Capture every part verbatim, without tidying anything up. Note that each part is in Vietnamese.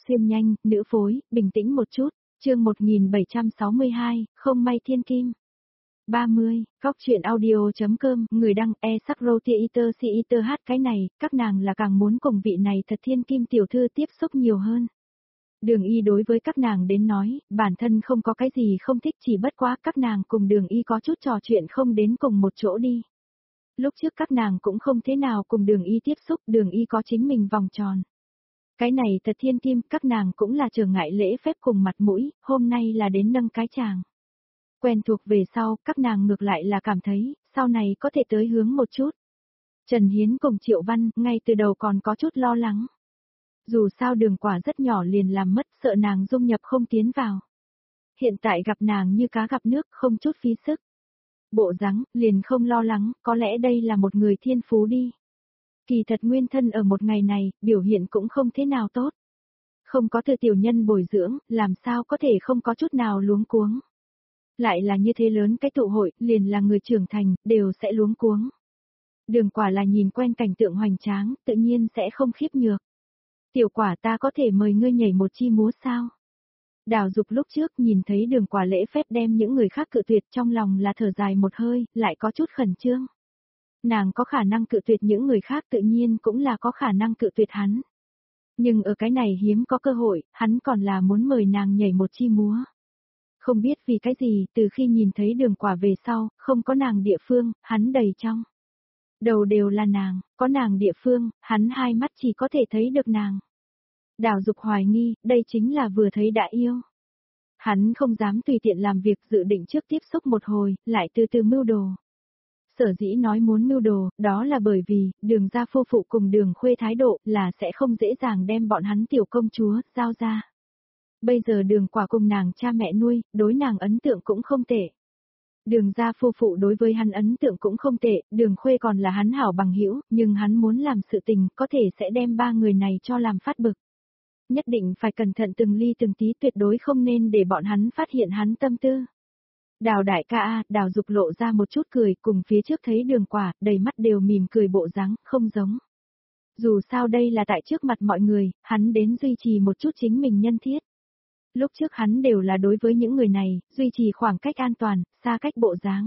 xuyên nhanh, nữ phối, bình tĩnh một chút, chương một nghìn bảy trăm sáu mươi hai, không may thiên kim. ba mươi, góc chuyện audio.com, người đăng e sắc roti eater si eater hát cái này, các nàng là càng muốn cùng vị này thật thiên kim tiểu thư tiếp xúc nhiều hơn. Đường y đối với các nàng đến nói, bản thân không có cái gì không thích chỉ bất quá các nàng cùng đường y có chút trò chuyện không đến cùng một chỗ đi. Lúc trước các nàng cũng không thế nào cùng đường y tiếp xúc, đường y có chính mình vòng tròn. Cái này thật thiên kim, các nàng cũng là trở ngại lễ phép cùng mặt mũi, hôm nay là đến nâng cái chàng. Quen thuộc về sau, các nàng ngược lại là cảm thấy, sau này có thể tới hướng một chút. Trần Hiến cùng Triệu Văn, ngay từ đầu còn có chút lo lắng. Dù sao đường quả rất nhỏ liền làm mất, sợ nàng dung nhập không tiến vào. Hiện tại gặp nàng như cá gặp nước, không chút phí sức. Bộ dáng liền không lo lắng, có lẽ đây là một người thiên phú đi. Kỳ thật nguyên thân ở một ngày này, biểu hiện cũng không thế nào tốt. Không có từ tiểu nhân bồi dưỡng, làm sao có thể không có chút nào luống cuống. Lại là như thế lớn cái tụ hội, liền là người trưởng thành, đều sẽ luống cuống. Đường quả là nhìn quen cảnh tượng hoành tráng, tự nhiên sẽ không khiếp nhược. Tiểu quả ta có thể mời ngươi nhảy một chi múa sao? Đào Dục lúc trước nhìn thấy đường quả lễ phép đem những người khác cự tuyệt trong lòng là thở dài một hơi, lại có chút khẩn trương. Nàng có khả năng cự tuyệt những người khác tự nhiên cũng là có khả năng cự tuyệt hắn. Nhưng ở cái này hiếm có cơ hội, hắn còn là muốn mời nàng nhảy một chi múa. Không biết vì cái gì, từ khi nhìn thấy đường quả về sau, không có nàng địa phương, hắn đầy trong. Đầu đều là nàng, có nàng địa phương, hắn hai mắt chỉ có thể thấy được nàng. Đào Dục hoài nghi, đây chính là vừa thấy đã yêu. Hắn không dám tùy tiện làm việc, dự định trước tiếp xúc một hồi, lại từ từ mưu đồ. Sở dĩ nói muốn mưu đồ, đó là bởi vì, đường gia phu phụ cùng đường khuê thái độ là sẽ không dễ dàng đem bọn hắn tiểu công chúa, giao ra. Bây giờ đường quả cùng nàng cha mẹ nuôi, đối nàng ấn tượng cũng không tệ. Đường gia phu phụ đối với hắn ấn tượng cũng không tệ, đường khuê còn là hắn hảo bằng hữu, nhưng hắn muốn làm sự tình, có thể sẽ đem ba người này cho làm phát bực. Nhất định phải cẩn thận từng ly từng tí, tuyệt đối không nên để bọn hắn phát hiện hắn tâm tư. Đào đại ca a, Đào Dục lộ ra một chút cười, cùng phía trước thấy đường quả, đầy mắt đều mỉm cười bộ dáng, không giống. Dù sao đây là tại trước mặt mọi người, hắn đến duy trì một chút chính mình nhân thiết. Lúc trước hắn đều là đối với những người này, duy trì khoảng cách an toàn, xa cách bộ dáng.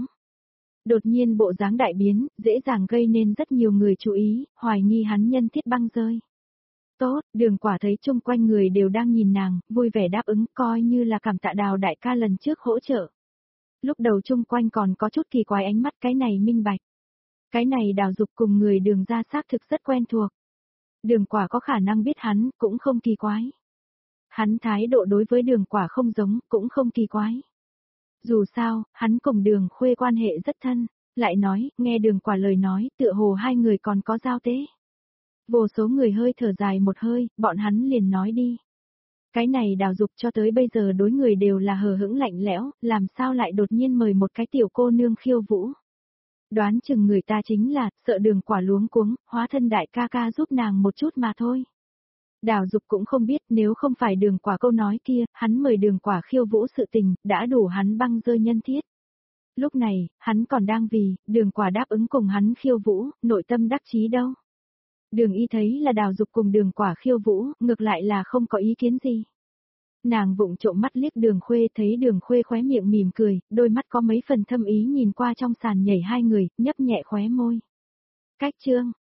Đột nhiên bộ dáng đại biến, dễ dàng gây nên rất nhiều người chú ý, hoài nghi hắn nhân thiết băng rơi. Tốt, đường quả thấy chung quanh người đều đang nhìn nàng, vui vẻ đáp ứng, coi như là cảm tạ Đào đại ca lần trước hỗ trợ. Lúc đầu chung quanh còn có chút kỳ quái ánh mắt, cái này minh bạch. Cái này Đào Dục cùng người đường ra xác thực rất quen thuộc. Đường quả có khả năng biết hắn, cũng không kỳ quái. Hắn thái độ đối với đường quả không giống, cũng không kỳ quái. Dù sao, hắn cùng đường khuê quan hệ rất thân, lại nói, nghe đường quả lời nói, tựa hồ hai người còn có giao tế. Vô số người hơi thở dài một hơi, bọn hắn liền nói đi. Cái này Đào Dục cho tới bây giờ đối người đều là hờ hững lạnh lẽo, làm sao lại đột nhiên mời một cái tiểu cô nương khiêu vũ. Đoán chừng người ta chính là, sợ đường quả luống cuống, hóa thân đại ca ca giúp nàng một chút mà thôi. Đào Dục cũng không biết, nếu không phải đường quả câu nói kia, hắn mời đường quả khiêu vũ sự tình, đã đủ hắn băng rơi nhân thiết. Lúc này, hắn còn đang vì, đường quả đáp ứng cùng hắn khiêu vũ, nội tâm đắc chí đâu. Đường y thấy là Đào Dục cùng đường quả khiêu vũ, ngược lại là không có ý kiến gì. Nàng vụng trộm mắt liếc đường khuê, thấy đường khuê khóe miệng mỉm cười, đôi mắt có mấy phần thâm ý nhìn qua trong sàn nhảy hai người, nhấp nhẹ khóe môi. Cách chương,